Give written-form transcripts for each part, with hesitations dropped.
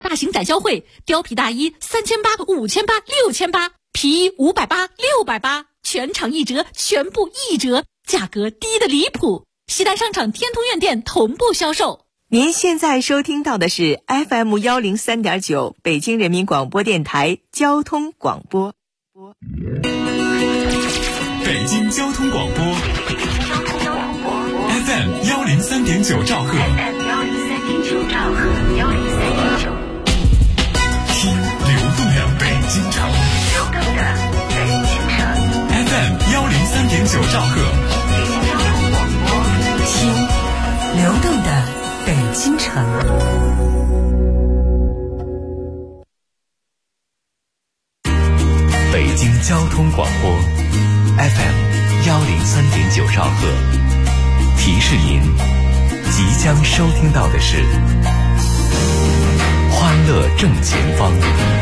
大型展销会，貂皮大衣3800、5800、6800，皮衣580、680，全场一折，全部一折，价格低得离谱。西单商场天通苑店同步销售。 您现在收听到的是 FM103.9 北京人民广播电台交通广播。 北京交通广播 FM103.9 兆赫，听流动的北京城FM103.9 兆赫， 听流动的北京城。 北京交通广播 FM103.9 兆赫，提示您即将收听到的是欢乐正前方。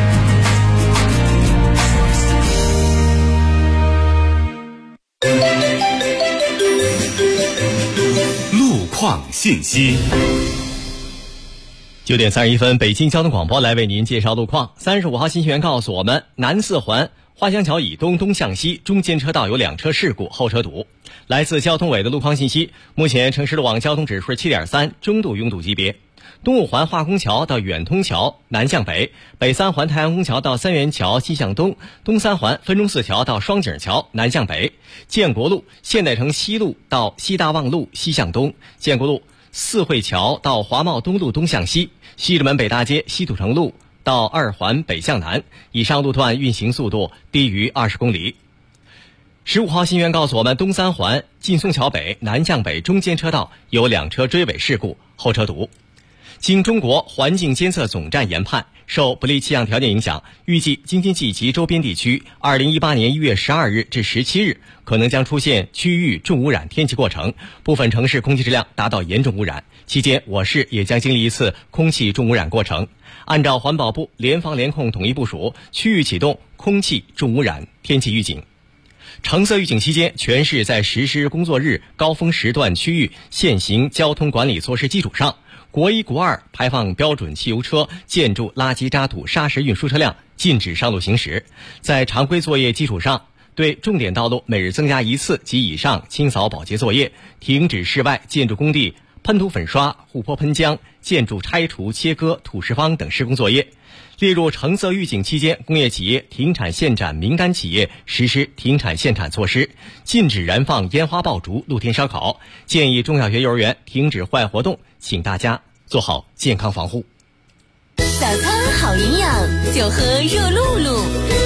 路况信息。9点31分，北京交通广播来为您介绍路况。35号信息员告诉我们，南四环花乡桥以东东向西中间车道有2车事故，后车堵。来自交通委的路况信息，目前城市路网交通指数是 7.3， 中度拥堵级别。东五环化工桥到远通桥南向北，北三环太阳宫桥到三元桥西向东，东三环分钟寺桥到双井桥南向北，建国路现代城西路到西大望路西向东，建国路四惠桥到华贸东路东向西，西直门北大街西土城路到二环北向南，以上路段运行速度低于20公里。15号信息员告诉我们，东三环劲松桥北南向北中间车道有2车追尾事故，后车堵。经中国环境监测总站研判，受不利气象条件影响，预计京津冀及周边地区2018年1月12日至17日可能将出现区域重污染天气过程，部分城市空气质量达到严重污染。期间，我市也将经历一次空气重污染过程。按照环保部联防联控统一部署，区域启动空气重污染天气预警。橙色预警期间，全市在实施工作日高峰时段区域现行交通管理措施基础上，国1、国2排放标准汽油车、建筑、垃圾渣土、砂石运输车辆禁止上路行驶。在常规作业基础上，对重点道路每日增加1次及以上清扫保洁作业，停止室外建筑工地喷涂粉刷、护坡喷浆、建筑拆除、切割、土石方等施工作业。列入橙色预警期间，工业企业停产限产敏感企业实施停产限产措施，禁止燃放烟花爆竹、露天烧烤，建议中小学幼儿园停止户外活动，请大家做好健康防护。 早餐好营养，就喝热露露。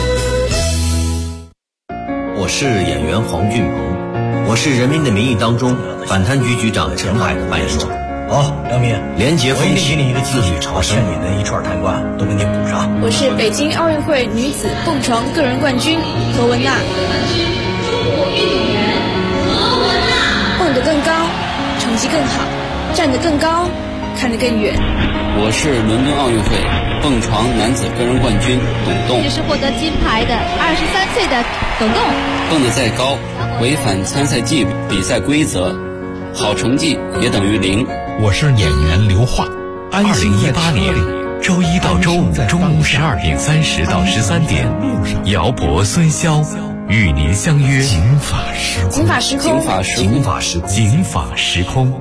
我是演员黄俊鹏，我是《人民的名义》当中反贪局局长陈海的扮演者。 梁民， 廉洁风气， 给你一个自律查欠你的一串贪官都给你补上。 我是北京奥运会女子蹦床个人冠军何文娜。 中国运动员何文娜， 蹦得更高，成绩更好，站得更高，看得更远。 我是伦敦奥运会蹦床男子个人冠军董栋。 这是获得金牌的23岁的董栋。 蹦得再高，违反参赛纪律、比赛规则，好成绩也等于0。 我是演员刘桦。2018年周1到周5中午12点30到13点，姚博、孙骁与您相约警法时空。 警法时空， 警法时空，警法时空， 警法时空。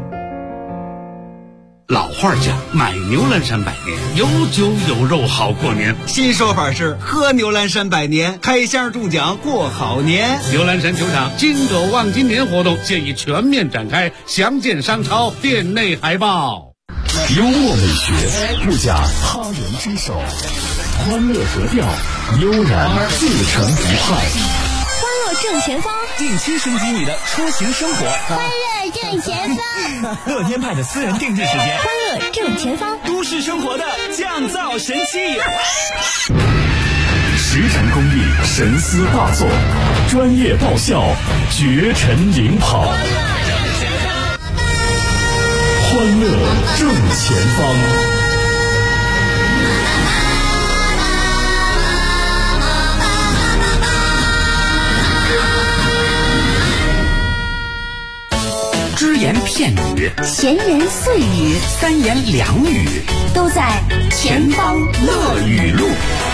老话讲，买牛栏山百年，有酒有肉好过年。 新说法是喝牛栏山百年，开箱中奖过好年。 牛栏山球场金狗望金年活动现已全面展开，详见商超店内海报。 幽默美学，不假他人之手，欢乐格调，悠然自成一派。 欢乐正前方， 定期升级你的出行生活。 欢乐正前方， 乐天派的私人定制时间。 欢乐正前方， 都市生活的降噪神器。 实诚公益，神思大作，专业爆笑，绝尘领跑。欢乐正前方。 只言片见语、 闲言碎语、 三言两语， 都在前方乐语录。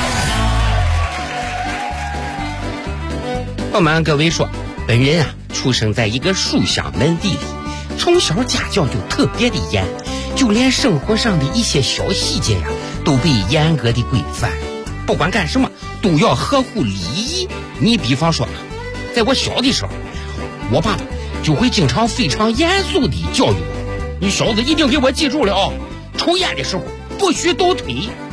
我们各位说，本人出生在一个书香门第里，从小家教就特别的严，就连生活上的一些小细节都被严格的规范，不管干什么都要合乎礼仪。你比方说，在我小的时候，我爸爸就会经常非常严肃地教育我：你小子一定给我记住了啊，抽烟的时候不许抖腿。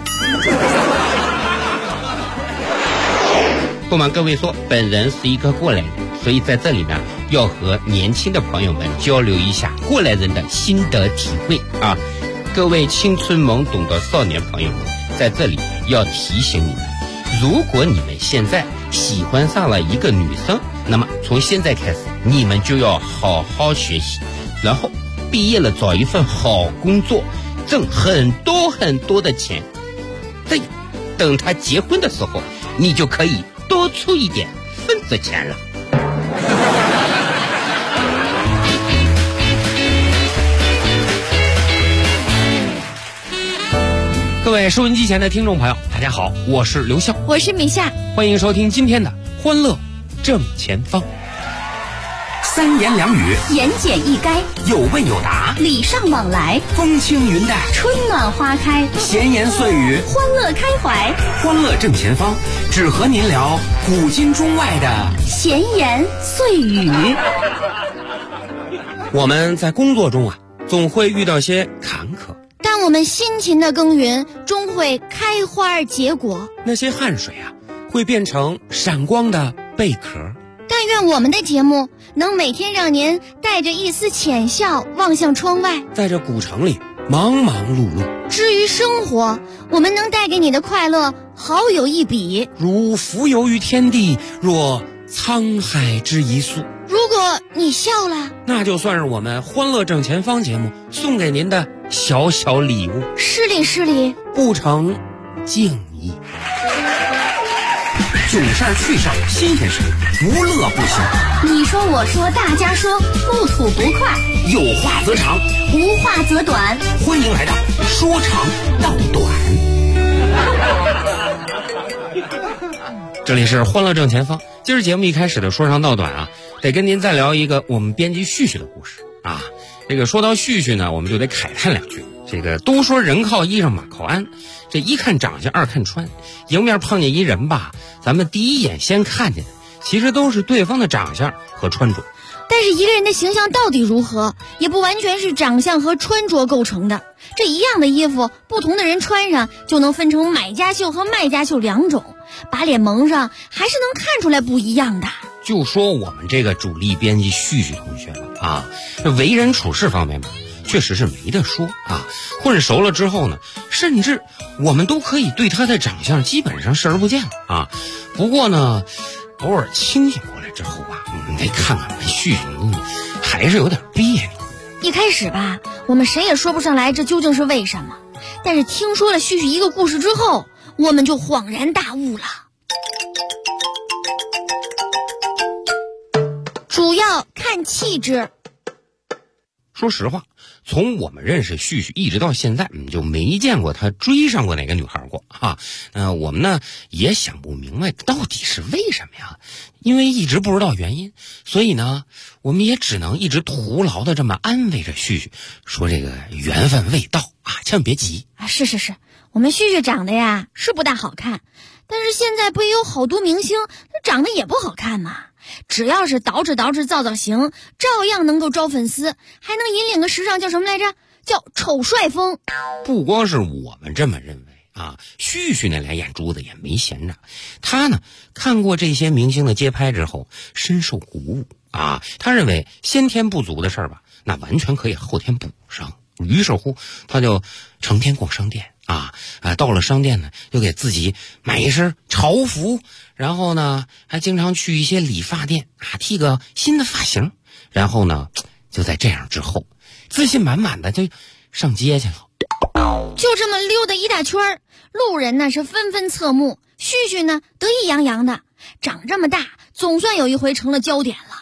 不瞒各位说，本人是一个过来人，所以在这里面要和年轻的朋友们交流一下过来人的心得体会啊。各位青春懵懂的少年朋友们，在这里要提醒你们，如果你们现在喜欢上了一个女生，那么从现在开始你们就要好好学习，然后毕业了找一份好工作，挣很多很多的钱，这样等他结婚的时候，你就可以多出一点份子钱了。各位收音机前的听众朋友，大家好，我是刘笑， 我是米夏， 欢迎收听今天的欢乐正前方。三言两语， 言简意赅， 有问有答， 礼尚往来， 风轻云淡， 春暖花开， 闲言碎语， 欢乐开怀。 欢乐正前方，只和您聊古今中外的闲言碎语。 我们在工作中总会遇到些坎坷， 但我们辛勤的耕耘终会开花结果， 那些汗水会变成闪光的贝壳。 但愿我们的节目能每天让您带着一丝浅笑望向窗外， 在这古城里忙忙碌碌。 至于生活，我们能带给你的快乐好有一比， 如浮游于天地，若沧海之一粟。 如果你笑了， 那就算是我们欢乐正前方节目送给您的小小礼物。 失礼失礼， 不成敬意。囧事儿趣事儿新鲜事，无乐不行。 你说我说大家说，不吐不快， 有话则长， 无话则短。 欢迎来到说长道短。这里是欢乐正前方。今儿节目一开始的说长道短得跟您再聊一个我们编辑旭旭的故事啊。这个说到旭旭呢，我们就得慨叹两句。这个都说人靠衣裳马靠鞍，这一看长相二看穿，迎面碰见一人吧，咱们第一眼先看见的其实都是对方的长相和穿着。 但是一个人的形象到底如何，也不完全是长相和穿着构成的。这一样的衣服，不同的人穿上就能分成买家秀和卖家秀两种，把脸蒙上还是能看出来不一样的。 就说我们这个主力编辑旭旭同学了为人处事方面确实是没得说混熟了之后呢，甚至我们都可以对他的长相基本上视而不见了不过呢，偶尔清醒过来之后得看看旭旭还是有点别扭。 一开始吧，我们谁也说不上来这究竟是为什么，但是听说了旭旭一个故事之后，我们就恍然大悟了。主要看气质。 说实话，从我们认识旭旭一直到现在，就没见过他追上过哪个女孩过我们呢也想不明白到底是为什么呀，因为一直不知道原因，所以呢我们也只能一直徒劳的这么安慰着旭旭，说这个缘分未到千万别急是，我们旭旭长得呀是不大好看，但是现在不也有好多明星他长得也不好看吗？只要是捯饬造型，照样能够招粉丝，还能引领个时尚叫什么来着？叫丑帅风。 不光是我们这么认为旭旭那俩眼珠子也没闲着。他呢看过这些明星的街拍之后，深受鼓舞他认为先天不足的事儿吧，那完全可以后天补上。于是乎，他就成天逛商店到了商店呢，就给自己买一身潮服，然后呢，还经常去一些理发店剃个新的发型，然后呢，就在这样之后，自信满满的就上街去了。 就这么溜达一大圈，路人呢是纷纷侧目，旭旭呢得意洋洋的，长这么大，总算有一回成了焦点了。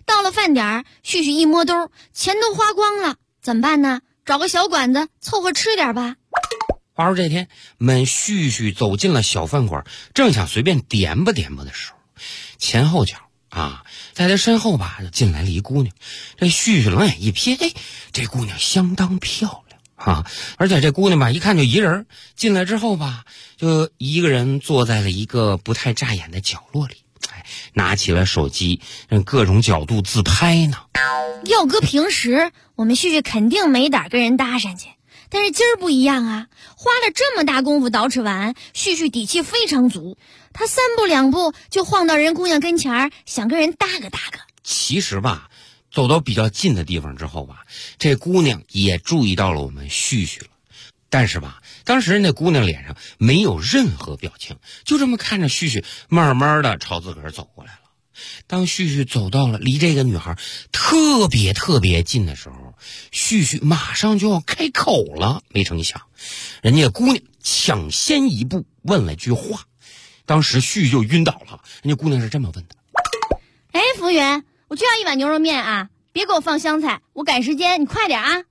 到了饭点儿，旭旭一摸兜，钱都花光了，怎么办呢？找个小馆子凑合吃点吧。 话说这天，旭旭走进了小饭馆，正想随便点吧的时候，前后脚在他身后吧，就进来了一姑娘。这旭旭冷眼一瞥，这姑娘相当漂亮而且这姑娘吧，一看就一人。进来之后吧，就一个人坐在了一个不太扎眼的角落里，拿起了手机，让各种角度自拍呢。 要搁平时，我们旭旭肯定没胆跟人搭讪去，但是今儿不一样啊！花了这么大功夫捯饬完，旭旭底气非常足，他三步两步就晃到人姑娘跟前儿，想跟人搭个。 其实吧，走到比较近的地方之后吧，这姑娘也注意到了我们旭旭了。但是吧，当时那姑娘脸上没有任何表情，就这么看着旭旭，慢慢的朝自个儿走过来了。当旭旭走到了离这个女孩特别近的时候，旭旭马上就要开口了，没成想人家姑娘抢先一步问了句话，当时旭旭就晕倒了。人家姑娘是这么问的： 服务员，我就要一碗牛肉面啊，别给我放香菜，我赶时间，你快点啊。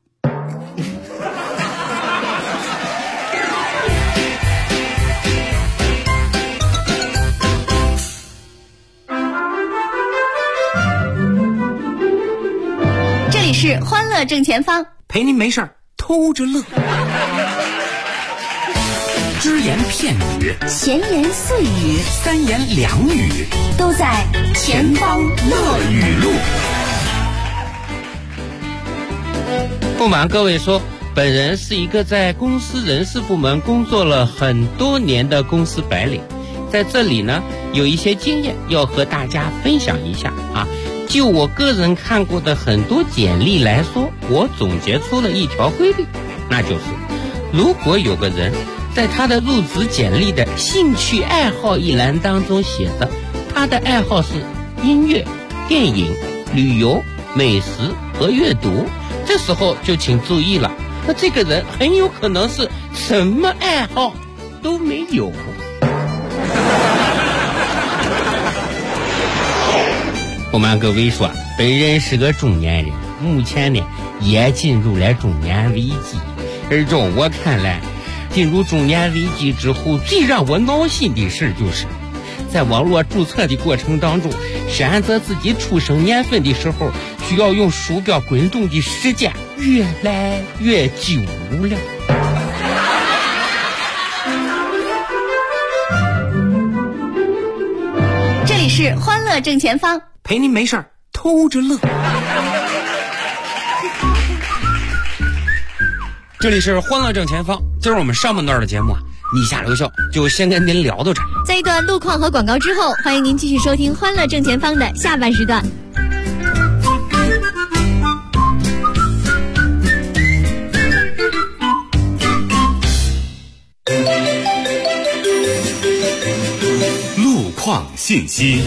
这里是欢乐正前方， 陪您没事儿偷着乐。只言片语， 闲言碎语， 三言两语， 都在前方乐语录。 不瞒各位说，本人是一个在公司人事部门工作了很多年的公司白领，在这里呢有一些经验要和大家分享一下就我个人看过的很多简历来说，我总结出了一条规律，那就是如果有个人在他的入职简历的兴趣爱好一栏当中写着他的爱好是音乐、电影、旅游、美食和阅读，这时候就请注意了，那这个人很有可能是什么爱好都没有。不瞒各位说，本人是个中年人，目前呢也进入了中年危机。而从我看来，进入中年危机之后，最让我闹心的事就是在网络注册的过程当中，选择自己出生年份的时候，需要用鼠标滚动的时间越来越久了。 这里是欢乐正前方， 陪您没事儿偷着乐。 这里是欢乐正前方，今儿我们上半段的节目你下留校就先跟您聊到这儿。 在一段路况和广告之后，欢迎您继续收听欢乐正前方的下半时段。 路况信息。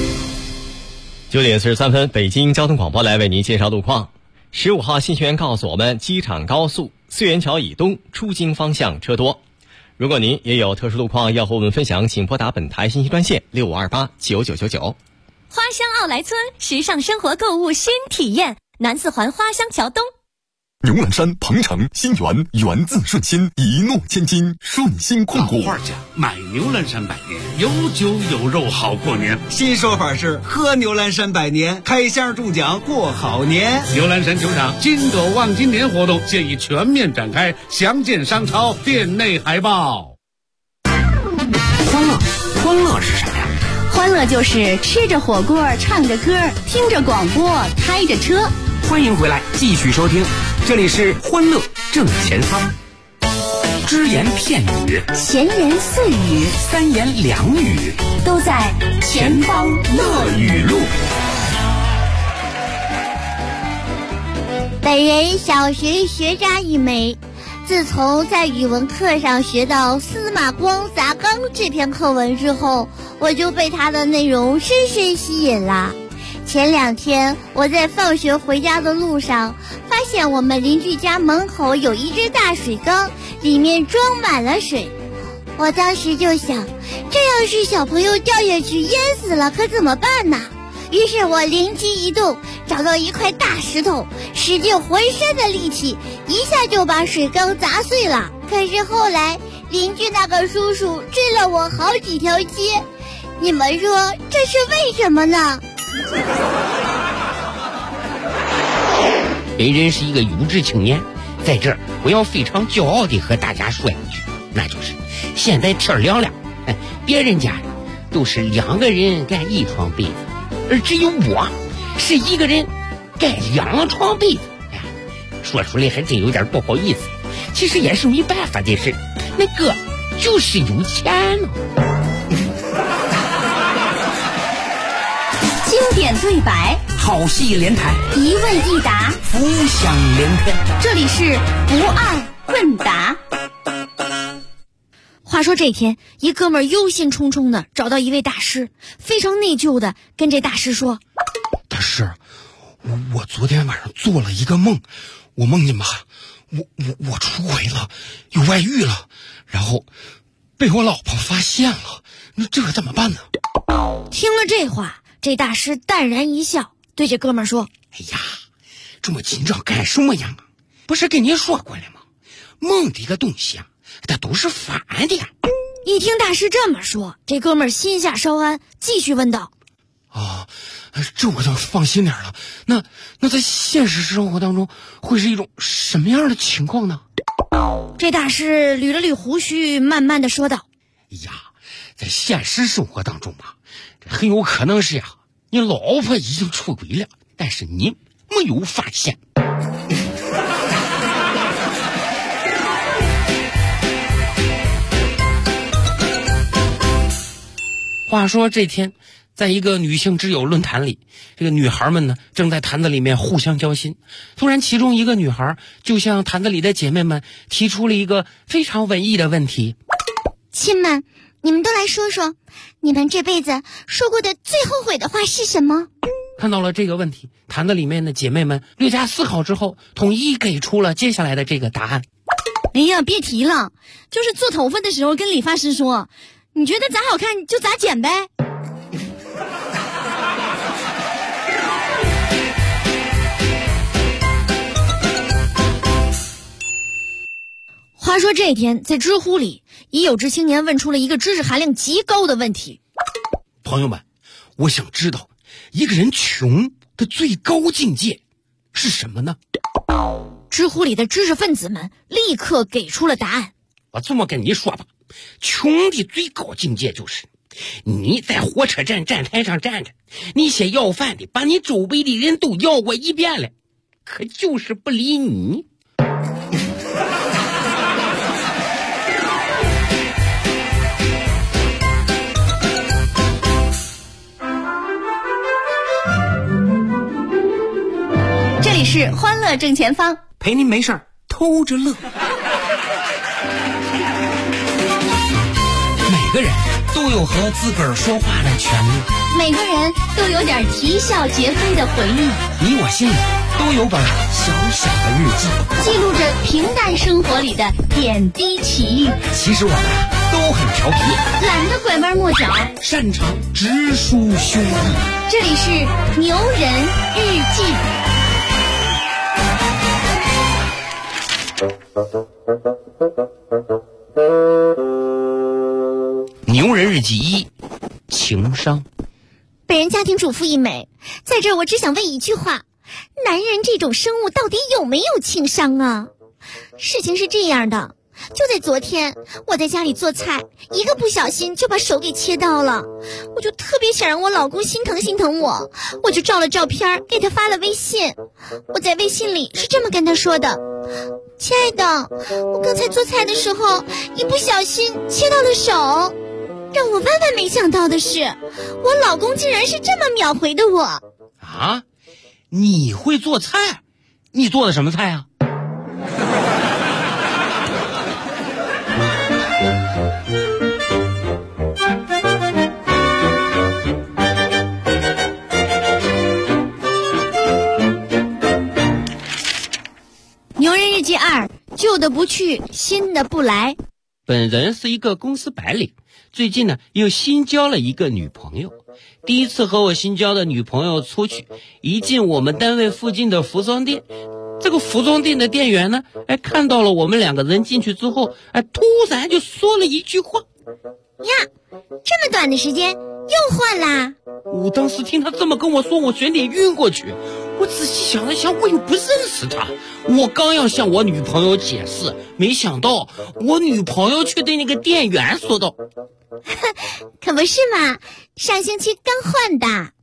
9点43分，北京交通广播来为您介绍路况。15号信息员告诉我们，机场高速四元桥以东出京方向车多。如果您也有特殊路况要和我们分享，请拨打本台信息专线65289999。 花乡奥莱村，时尚生活购物新体验，南四环花乡桥东。 牛栏山鹏城新源，源自顺心，一诺千金，顺心控股。 老话讲，买牛栏山百年，有酒有肉好过年。 新说法是喝牛栏山百年，开箱中奖过好年。 牛栏山球场金狗望金年活动现已全面展开，详见商超店内海报。 欢乐是什么呀？ 欢乐就是吃着火锅，唱着歌，听着广播，开着车。 欢迎回来，继续收听，这里是欢乐正前方。只言片语， 闲言碎语， 三言两语， 都在前方乐语录。 本人小学学渣一枚，自从在语文课上学到司马光砸缸这篇课文之后，我就被它的内容深深吸引了。前2天我在放学回家的路上，发现我们邻居家门口有一只大水缸，里面装满了水。我当时就想，这要是小朋友掉下去淹死了可怎么办呢？ 于是我灵机一动，找到一块大石头，使尽浑身的力气，一下就把水缸砸碎了。可是后来邻居那个叔叔追了我好几条街，你们说这是为什么呢？ 本人是一个优质青年，在这儿我要非常骄傲地和大家说一句，那就是现在天凉了，别人家都是2个人盖1床被子，而只有我是1个人盖2床被子。说出来还真有点不好意思，其实也是没办法的事，那个就是有钱了。 经典对白， 好戏连台， 一问一答， 浮想联翩。 这里是不二问答。 话说这天，一哥们儿忧心忡忡的找到一位大师，非常内疚的跟这大师说： 大师，我昨天晚上做了一个梦，我梦见吧，我出轨了，有外遇了，然后被我老婆发现了，那这可怎么办呢？ 听了这话，这大师淡然一笑，对这哥们儿说： 哎呀，这么紧张干什么呀？不是跟你说过了吗？梦这个东西啊，它都是反的呀。 一听大师这么说，这哥们儿心下稍安，继续问道： 啊，这我就放心点了。那在现实生活当中会是一种什么样的情况呢？ 这大师捋了捋胡须，慢慢的说道： 哎呀，在现实生活当中吧，这很有可能是呀，你老婆已经出轨了，但是你没有发现。 话说这天，在一个女性之友论坛里，这个女孩们呢正在坛子里面互相交心。突然，其中一个女孩就向坛子里的姐妹们提出了一个非常文艺的问题： 亲们，你们都来说说，你们这辈子说过的最后悔的话是什么？ 看到了这个问题，坛子里面的姐妹们略加思考之后，统一给出了接下来的这个答案。 哎呀，别提了，就是做头发的时候跟理发师说，你觉得咋好看就咋剪呗。话说这天，在知乎里，一有志青年问出了一个知识含量极高的问题： 朋友们，我想知道一个人穷的最高境界是什么呢？ 知乎里的知识分子们立刻给出了答案。 我这么跟你说吧，穷的最高境界就是你在火车站站台上站着，那些要饭的把你周围的人都要过一遍了，可就是不理你。 这里是欢乐正前方， 陪您没事偷着乐。每个人都有和自个儿说话的权利， 每个人都有点啼笑皆非的回忆， 你我心里都有本小小的日记， 记录着平淡生活里的点滴奇遇。 其实我们都很调皮， 懒得拐弯抹角， 擅长直抒胸臆。 这里是牛人日记。 牛人日记1：情商。 本人家庭主妇一枚，在这儿我只想问一句话：男人这种生物到底有没有情商啊？事情是这样的，就在昨天，我在家里做菜，一个不小心就把手给切到了，我就特别想让我老公心疼心疼我，我就照了照片给他发了微信。我在微信里是这么跟他说的：亲爱的，我刚才做菜的时候一不小心切到了手。让我万万没想到的是，我老公竟然是这么秒回的我。 啊，你会做菜？你做的什么菜啊？ 牛人日记2：旧的不去，新的不来。 本人是一个公司白领，最近呢又新交了一个女朋友。第一次和我新交的女朋友出去，一进我们单位附近的服装店，这个服装店的店员呢，看到了我们两个人进去之后，突然就说了一句话： 呀，这么短的时间又换啦！ 我当时听他这么跟我说，我悬点晕过去。我仔细想了想，我又不认识他。我刚要向我女朋友解释，没想到我女朋友却对那个店员说道： 可不是嘛，上星期刚换的。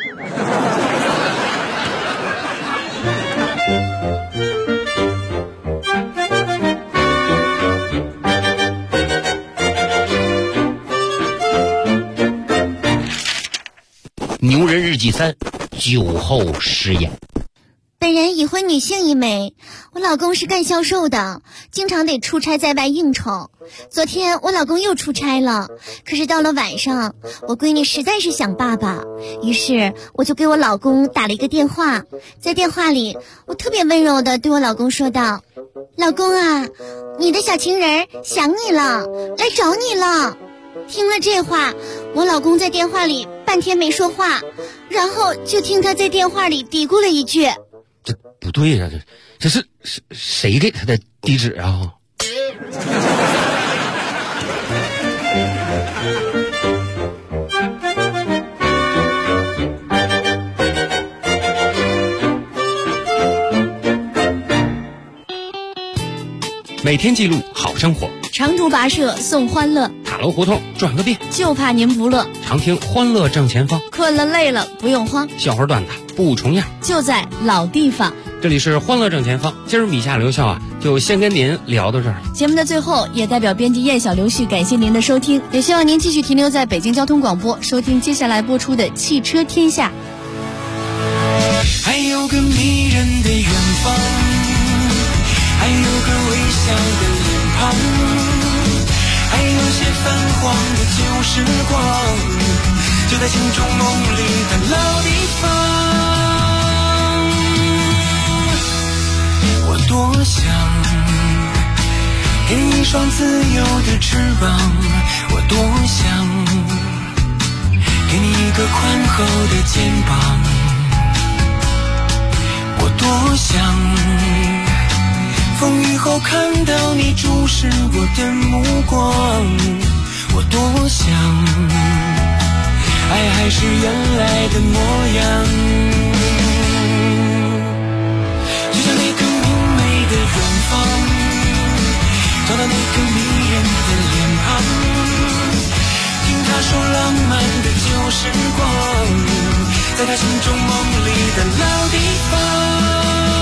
牛人日记3，酒后失言。 本人已婚女性一枚，我老公是干销售的，经常得出差在外应酬。昨天我老公又出差了，可是到了晚上，我闺女实在是想爸爸，于是我就给我老公打了一个电话。在电话里，我特别温柔地对我老公说道：老公啊，你的小情人想你了，来找你了。听了这话，我老公在电话里半天没说话，然后就听他在电话里嘀咕了一句： 这不对呀，这是谁给他的地址啊？每天记录好生活， 长途跋涉送欢乐， 塔楼胡同转个遍， 就怕您不乐。 常听欢乐正前方， 困了累了不用慌， 笑话段子不重样， 就在老地方。 这里是欢乐正前方，今儿米夏刘笑就先跟您聊到这儿了。 节目的最后，也代表编辑燕小刘旭感谢您的收听，也希望您继续停留在北京交通广播，收听接下来播出的《汽车天下》。 还有个迷人的远方，还有个微笑的脸庞，还有些泛黄的旧时光，就在心中梦里的老地方。我多想给你一双自由的翅膀，我多想给你一个宽厚的肩膀，我多想风雨后看到你注视我的目光，我多想爱还是原来的模样，就像那个明媚的远方，找到那个迷人的脸庞，听他说浪漫的旧时光，在他心中梦里的老地方。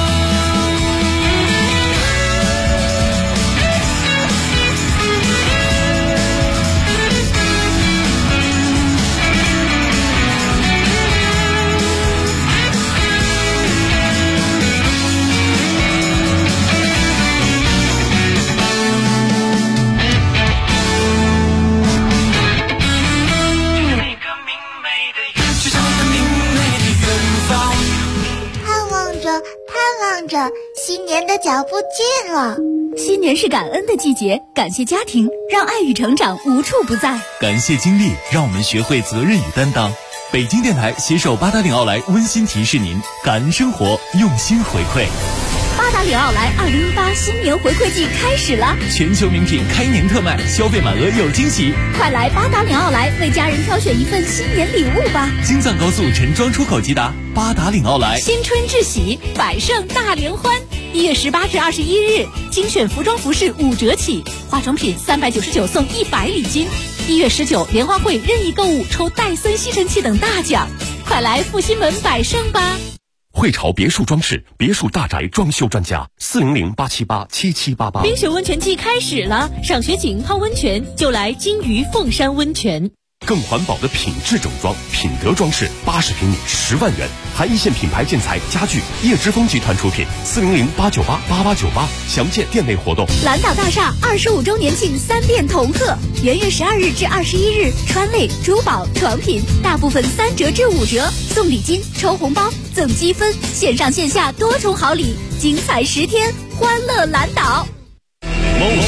盼望着新年的脚步近了。 新年是感恩的季节，感谢家庭，让爱与成长无处不在。 感谢经历，让我们学会责任与担当。北京电台携手八达岭奥莱温馨提示您：感恩生活，用心回馈。 八达岭奥莱2018新年回馈季开始了， 全球名品开年特卖，消费满额有惊喜。 快来八达岭奥莱为家人挑选一份新年礼物吧！ 京藏高速陈庄出口即达，八达岭奥莱。 新春至喜，百盛大联欢！1月18至21日，精选服装服饰5折起，化妆品399送100礼金。1月19，联欢会任意购物抽戴森吸尘器等大奖，快来复兴门百盛吧！ 汇潮别墅装饰，别墅大宅装修专家，400-878-7788。 冰雪温泉季开始了，赏雪景泡温泉就来金鱼凤山温泉。 更环保的品质整装，品德装饰，80平米10万元，含一线品牌建材家具，叶之峰集团出品，400-898-8898，详见店内活动。 蓝岛大厦25周年庆3店同贺，元月12日至21日，川类、珠宝、床品大部分3折至5折，送礼金、抽红包、赠积分，线上线下多重好礼，精彩10天，欢乐蓝岛。 梦想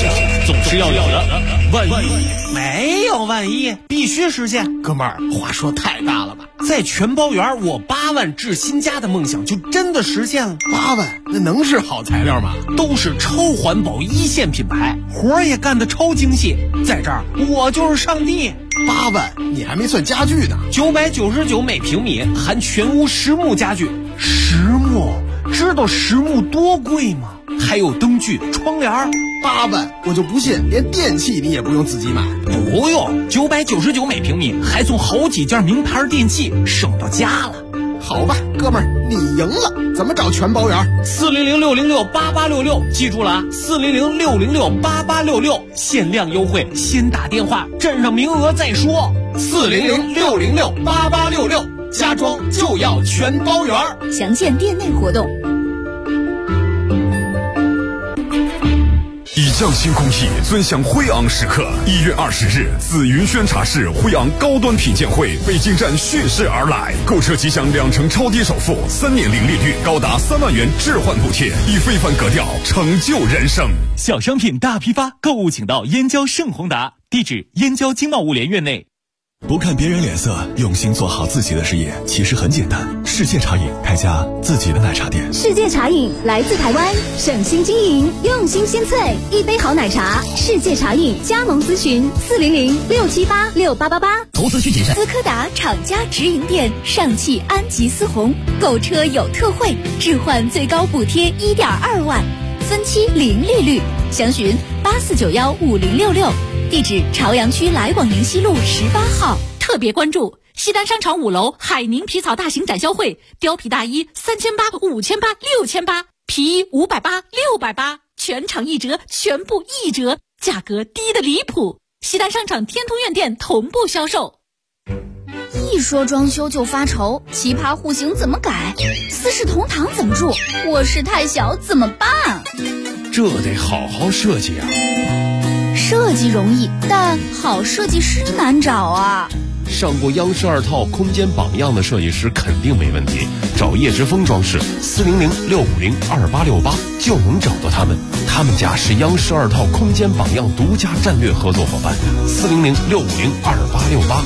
总是要有的。万一没有万一，必须实现。哥们儿，话说太大了吧？在全包圆我8万置新家的梦想就真的实现了。 8万，那能是好材料吗？ 都是超环保1线品牌，活儿也干得超精细。在这儿，我就是上帝。 8万，你还没算家具呢。 999每平米，含全屋实木家具。实木，知道实木多贵吗？还有灯具、窗帘。 8万，我就不信连电器你也不用自己买。 不用，999每平米，还送好几件名牌电器，省到家了。 好吧，哥们儿，你赢了。怎么找全包圆 ？400-606-8866，记住了啊！400-606-8866，限量优惠，先打电话，占上名额再说。400-606-8866，家装就要全包圆。 详见店内活动。 以匠心工艺，尊享辉昂时刻。1月20日，自云轩茶室辉昂高端品鉴会北京站蓄势而来，购车即享2成超低首付，3年零利率，高达3万元置换补贴，以非凡格调成就人生。 小商品大批发，购物请到燕郊盛宏达，地址燕郊经贸物联院内。 不看别人脸色，用心做好自己的事业，其实很简单。世界茶饮开家自己的奶茶店。 世界茶饮来自台湾，省心经营，用心鲜萃，一杯好奶茶。世界茶饮加盟咨询400-678-6888。 投资需谨慎。 斯柯达厂家直营店，上汽安吉思宏，购车有特惠，置换最高补贴1.2万，分期零利率。详询84915066。地址朝阳区来往宁西路18号。特别关注西单商场5楼海宁皮草大型展销会，貂皮大衣3800、5800、6800，皮衣580、680，全场1折，全部1折，价格低得离谱。西单商场天通苑店同步销售。 一说装修就发愁，奇葩户型怎么改？四世同堂怎么住？卧室太小怎么办？ 这得好好设计啊。 设计容易，但好设计师难找啊。 上过央视2套空间榜样的设计师肯定没问题，找叶之峰装饰400-650-2868就能找到他们。他们家是央视2套空间榜样独家战略合作伙伴。400-650-2868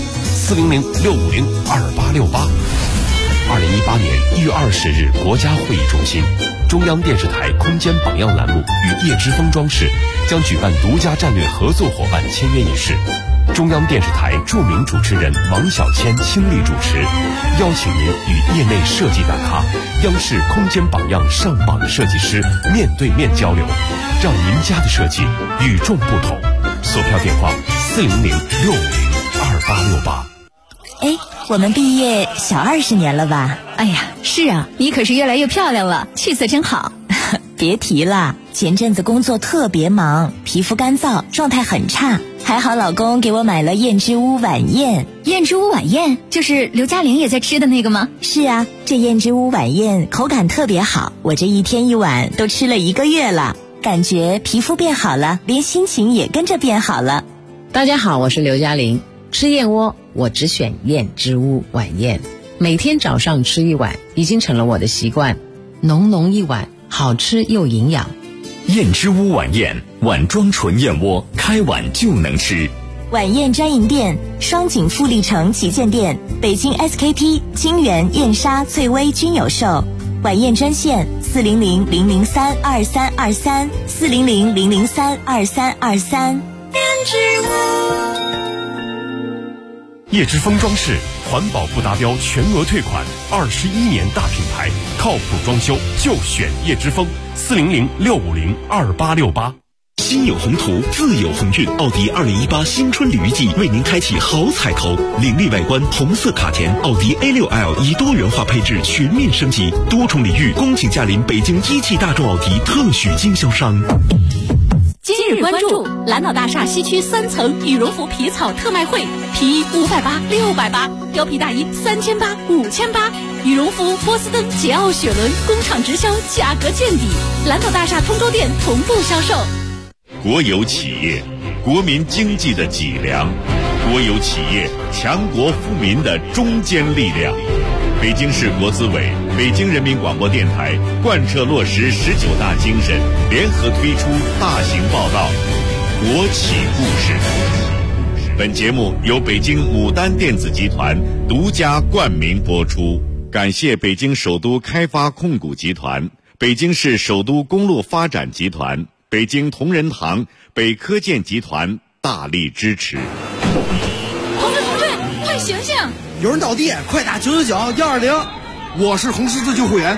400-650-2868。2018年1月20日，国家会议中心，中央电视台空间榜样栏目与叶之峰装饰将举办独家战略合作伙伴签约仪式。中央电视台著名主持人王小谦亲力主持，邀请您与业内设计大咖、央视空间榜样上榜的设计师面对面交流，让您家的设计与众不同。索票电话400-650-2868。 哎，我们毕业小20年了吧？ 哎呀，是啊，你可是越来越漂亮了，气色真好。 别提了，前阵子工作特别忙，皮肤干燥，状态很差。还好老公给我买了燕之屋晚宴。 燕之屋晚宴就是刘嘉玲也在吃的那个吗？ 是啊，这燕之屋晚宴口感特别好，我这1天1碗都吃了1个月了，感觉皮肤变好了，连心情也跟着变好了。 大家好，我是刘嘉玲。吃燕窝我只选燕之屋晚宴，每天早上吃1碗已经成了我的习惯，浓浓一碗，好吃又营养。 燕之屋晚宴，碗装纯燕窝，开碗就能吃。 晚宴专营店：双井富力城旗舰店、北京 SKP、金源、燕莎、翠微均有售。晚宴专线400-003-2323 400-003-2323。 燕之屋。 叶之峰装饰环保不达标全额退款，21年大品牌，靠谱装修就选叶之峰。400-650-2868。 心有宏图，自有鸿运。奥迪2018新春礼遇季为您开启好彩头，凌厉外观，红色卡钳，奥迪 A6L 以多元化配置全面升级，多重礼遇，恭请驾临北京一汽大众奥迪特许经销商。 今日关注蓝岛大厦西区3层羽绒服皮草特卖会，皮衣580、680，貂皮大衣3800、5800，羽绒服波司登、捷奥雪伦工厂直销，价格见底。蓝岛大厦通州店同步销售。 国有企业，国民经济的脊梁；国有企业，强国富民的中坚力量。北京市国资委、北京人民广播电台贯彻落实19大精神，联合推出大型报道。 国企故事。本节目由北京牡丹电子集团独家冠名播出，感谢北京首都开发控股集团、北京市首都公路发展集团、北京同仁堂、北科建集团大力支持。 同志，快醒醒！ 有人倒地，快打999-120。 我是红十字救护员，